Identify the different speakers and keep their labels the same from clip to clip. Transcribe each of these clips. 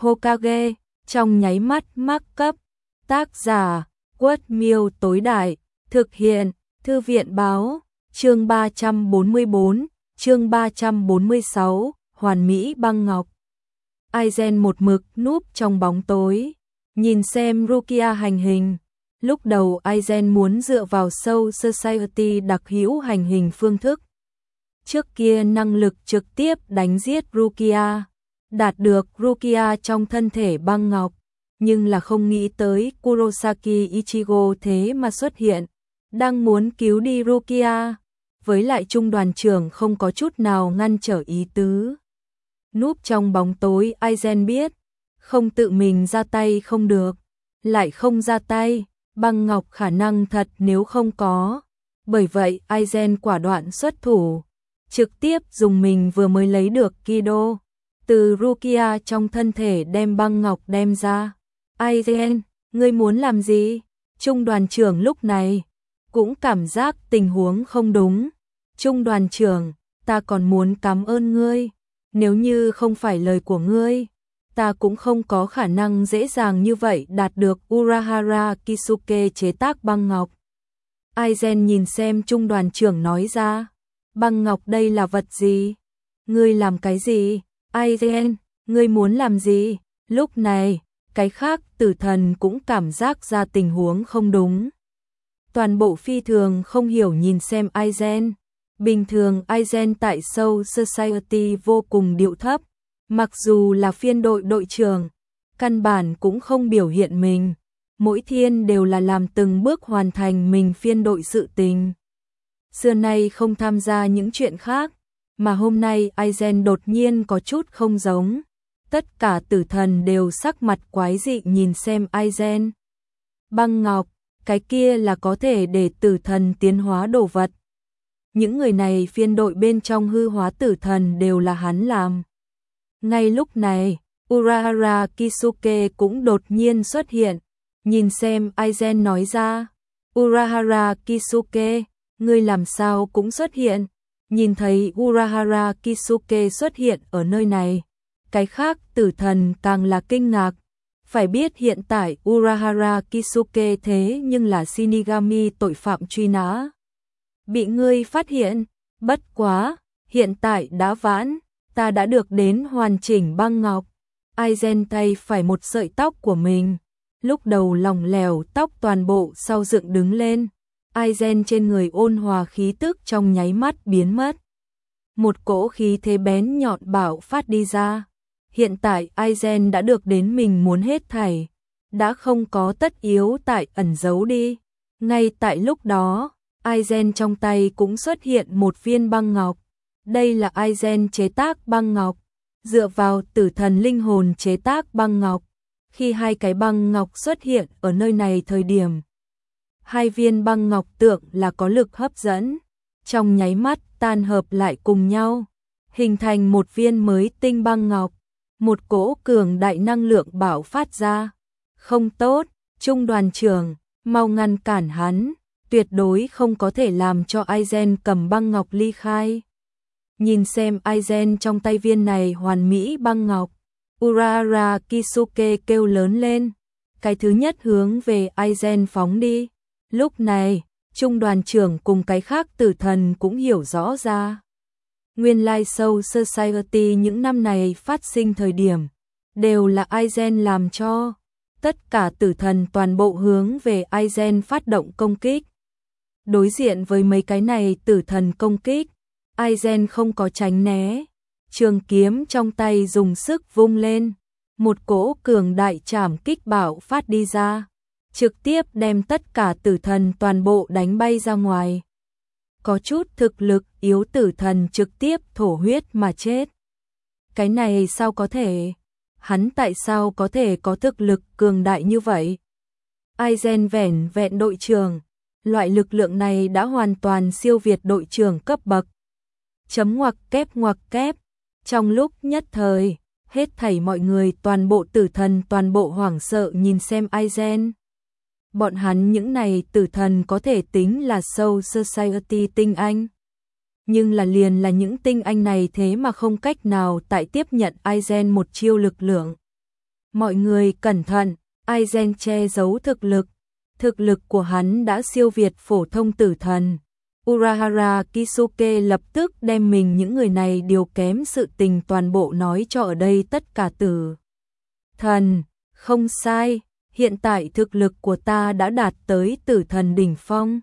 Speaker 1: Hokage, trong nháy mắt mắc cấp. Tác giả, Quất Miêu tối đại, thực hiện, Thư viện báo, chương 344, chương 346, Hoàn Mỹ băng ngọc. Aizen một mực núp trong bóng tối, nhìn xem Rukia hành hình. Lúc đầu Aizen muốn dựa vào Soul Society đặc hữu hành hình phương thức. Trước kia năng lực trực tiếp đánh giết Rukia, đạt được Rukia trong thân thể băng ngọc, nhưng là không nghĩ tới Kurosaki Ichigo thế mà xuất hiện, đang muốn cứu đi Rukia, với lại trung đoàn trưởng không có chút nào ngăn trở ý tứ. Núp trong bóng tối Aizen biết, không tự mình ra tay không được, lại không ra tay, băng ngọc khả năng thật nếu không có. Bởi vậy Aizen quả đoạn xuất thủ, trực tiếp dùng mình vừa mới lấy được Kido, từ Rukia trong thân thể đem băng ngọc đem ra. Aizen, ngươi muốn làm gì? Trung đoàn trưởng lúc này cũng cảm giác tình huống không đúng. Trung đoàn trưởng, ta còn muốn cảm ơn ngươi, nếu như không phải lời của ngươi, ta cũng không có khả năng dễ dàng như vậy đạt được Urahara Kisuke chế tác băng ngọc. Aizen nhìn xem trung đoàn trưởng nói ra, băng ngọc đây là vật gì? Ngươi làm cái gì? Aizen, ngươi muốn làm gì? Lúc này, cái khác tử thần cũng cảm giác ra tình huống không đúng. Toàn bộ phi thường không hiểu nhìn xem Aizen. Bình thường Aizen tại Soul Society vô cùng điệu thấp, mặc dù là phiên đội đội trưởng, căn bản cũng không biểu hiện mình, mỗi thiên đều là làm từng bước hoàn thành mình phiên đội sự tình. Xưa nay không tham gia những chuyện khác, mà hôm nay Aizen đột nhiên có chút không giống. Tất cả tử thần đều sắc mặt quái dị nhìn xem Aizen. Băng ngọc, cái kia là có thể để tử thần tiến hóa đồ vật. Những người này phiên đội bên trong hư hóa tử thần đều là hắn làm. Ngay lúc này, Urahara Kisuke cũng đột nhiên xuất hiện, nhìn xem Aizen nói ra, Urahara Kisuke, ngươi làm sao cũng xuất hiện. Nhìn thấy Urahara Kisuke xuất hiện ở nơi này, cái khác tử thần càng là kinh ngạc. Phải biết hiện tại Urahara Kisuke thế nhưng là Shinigami tội phạm truy nã. Bị ngươi phát hiện, bất quá, hiện tại đã vãn, ta đã được đến hoàn chỉnh băng ngọc. Aizen tay phải một sợi tóc của mình, lúc đầu lỏng lẻo tóc toàn bộ sau dựng đứng lên. Aizen trên người ôn hòa khí tức trong nháy mắt biến mất. Một cỗ khí thế bén nhọn bạo phát đi ra. Hiện tại Aizen đã được đến mình muốn hết thảy, đã không có tất yếu tại ẩn giấu đi. Ngay tại lúc đó, Aizen trong tay cũng xuất hiện một viên băng ngọc. Đây là Aizen chế tác băng ngọc, dựa vào tử thần linh hồn chế tác băng ngọc. Khi hai cái băng ngọc xuất hiện ở nơi này thời điểm, hai viên băng ngọc tượng là có lực hấp dẫn, trong nháy mắt tan hợp lại cùng nhau, hình thành một viên mới tinh băng ngọc. Một cỗ cường đại năng lượng bạo phát ra. Không tốt, trung đoàn trưởng, mau ngăn cản hắn, tuyệt đối không có thể làm cho Aizen cầm băng ngọc ly khai. Nhìn xem Aizen trong tay viên này hoàn mỹ băng ngọc, Urahara Kisuke kêu lớn lên, cái thứ nhất hướng về Aizen phóng đi. Lúc này, trung đoàn trưởng cùng cái khác tử thần cũng hiểu rõ ra. Nguyên lai Soul Society những năm này phát sinh thời điểm, đều là Aizen làm cho. Tất cả tử thần toàn bộ hướng về Aizen phát động công kích. Đối diện với mấy cái này tử thần công kích, Aizen không có tránh né. Trường kiếm trong tay dùng sức vung lên, một cỗ cường đại trảm kích bạo phát đi ra, trực tiếp đem tất cả tử thần toàn bộ đánh bay ra ngoài. Có chút thực lực yếu tử thần trực tiếp thổ huyết mà chết. Cái này sao có thể? Hắn tại sao có thể có thực lực cường đại như vậy? Aizen vẻn vẹn đội trưởng, loại lực lượng này đã hoàn toàn siêu việt đội trưởng cấp bậc. Chấm ngoặc kép. Trong lúc nhất thời, hết thảy mọi người toàn bộ tử thần toàn bộ hoảng sợ nhìn xem Aizen. Bọn hắn những này tử thần có thể tính là Soul Society tinh anh. Nhưng là liền là những tinh anh này thế mà không cách nào tại tiếp nhận Aizen một chiêu lực lượng. Mọi người cẩn thận, Aizen che giấu thực lực của hắn đã siêu việt phổ thông tử thần. Urahara Kisuke lập tức đem mình những người này điều kém sự tình toàn bộ nói cho ở đây tất cả tử thần. Không sai, hiện tại thực lực của ta đã đạt tới tử thần đỉnh phong.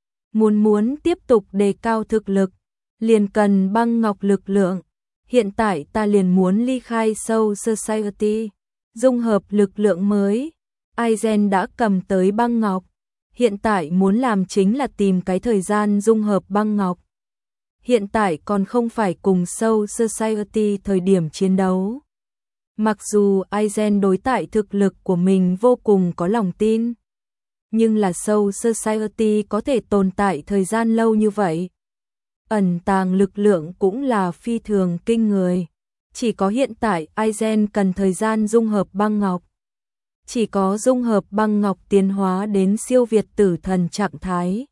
Speaker 1: Muốn tiếp tục đề cao thực lực, liền cần băng ngọc lực lượng. Hiện tại ta liền muốn ly khai Soul Society, dung hợp lực lượng mới. Aizen đã cầm tới băng ngọc. Hiện tại muốn làm chính là tìm cái thời gian dung hợp băng ngọc. Hiện tại còn không phải cùng Soul Society thời điểm chiến đấu. Mặc dù Aizen đối tại thực lực của mình vô cùng có lòng tin, nhưng là Soul Society có thể tồn tại thời gian lâu như vậy, ẩn tàng lực lượng cũng là phi thường kinh người. Chỉ có hiện tại Aizen cần thời gian dung hợp băng ngọc. Chỉ có dung hợp băng ngọc tiến hóa đến siêu việt tử thần trạng thái,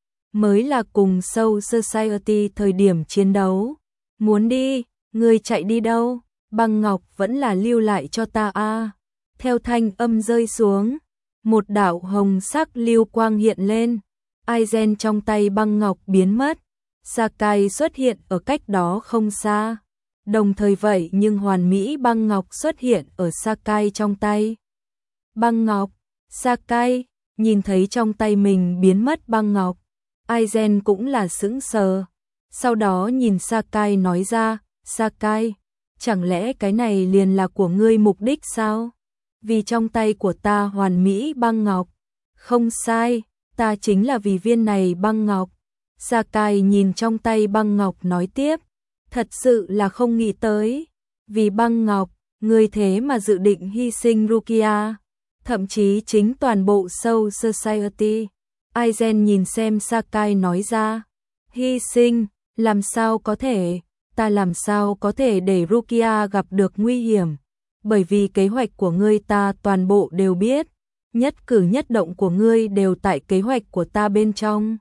Speaker 1: mới là cùng Soul Society thời điểm chiến đấu. Muốn đi, ngươi chạy đi đâu? Băng ngọc vẫn là lưu lại cho ta a. Theo thanh âm rơi xuống, một đạo hồng sắc lưu quang hiện lên. Aizen trong tay băng ngọc biến mất. Sakai xuất hiện ở cách đó không xa. Đồng thời vậy nhưng hoàn mỹ băng ngọc xuất hiện ở Sakai trong tay. Băng ngọc, Sakai, nhìn thấy trong tay mình biến mất băng ngọc. Aizen cũng là sững sờ. Sau đó nhìn Sakai nói ra, Sakai, chẳng lẽ cái này liền là của ngươi mục đích sao? Vì trong tay của ta hoàn mỹ băng ngọc. Không sai, ta chính là vì viên này băng ngọc. Sakai nhìn trong tay băng ngọc nói tiếp, thật sự là không nghĩ tới. Vì băng ngọc, ngươi thế mà dự định hy sinh Rukia, thậm chí chính toàn bộ Soul Society. Aizen nhìn xem Sakai nói ra, hy sinh, làm sao có thể, ta làm sao có thể để Rukia gặp được nguy hiểm, bởi vì kế hoạch của ngươi ta toàn bộ đều biết, nhất cử nhất động của ngươi đều tại kế hoạch của ta bên trong.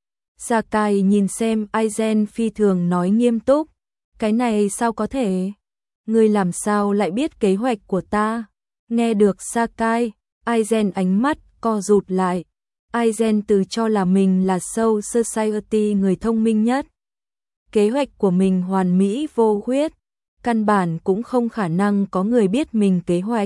Speaker 1: Sakai nhìn xem Aizen phi thường nói nghiêm túc, cái này sao có thể, ngươi làm sao lại biết kế hoạch của ta? Nghe được Sakai, Aizen ánh mắt co rụt lại. Aizen tự cho là mình là Soul Society người thông minh nhất. Kế hoạch của mình hoàn mỹ vô khuyết, căn bản cũng không khả năng có người biết mình kế hoạch.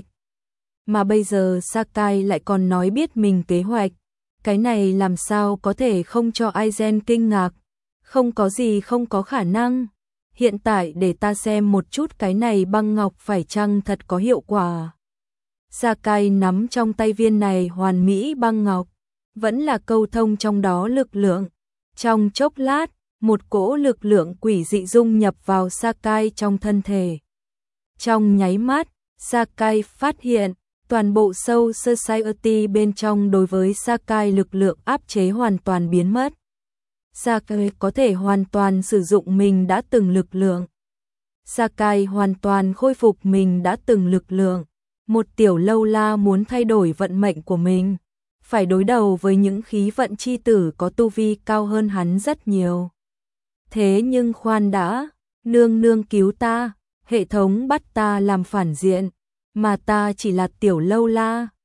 Speaker 1: Mà bây giờ Sakai lại còn nói biết mình kế hoạch. Cái này làm sao có thể không cho Aizen kinh ngạc. Không có gì không có khả năng. Hiện tại để ta xem một chút cái này băng ngọc phải chăng thật có hiệu quả. Sakai nắm trong tay viên này hoàn mỹ băng ngọc, vẫn là câu thông trong đó lực lượng. Trong chốc lát, một cỗ lực lượng quỷ dị dung nhập vào Sakai trong thân thể. Trong nháy mắt, Sakai phát hiện, toàn bộ Soul Society bên trong đối với Sakai lực lượng áp chế hoàn toàn biến mất. Sakai có thể hoàn toàn sử dụng mình đã từng lực lượng. Sakai hoàn toàn khôi phục mình đã từng lực lượng. Một tiểu lâu la muốn thay đổi vận mệnh của mình, phải đối đầu với những khí vận chi tử có tu vi cao hơn hắn rất nhiều. Thế nhưng khoan đã, nương nương cứu ta, hệ thống bắt ta làm phản diện, mà ta chỉ là tiểu lâu la.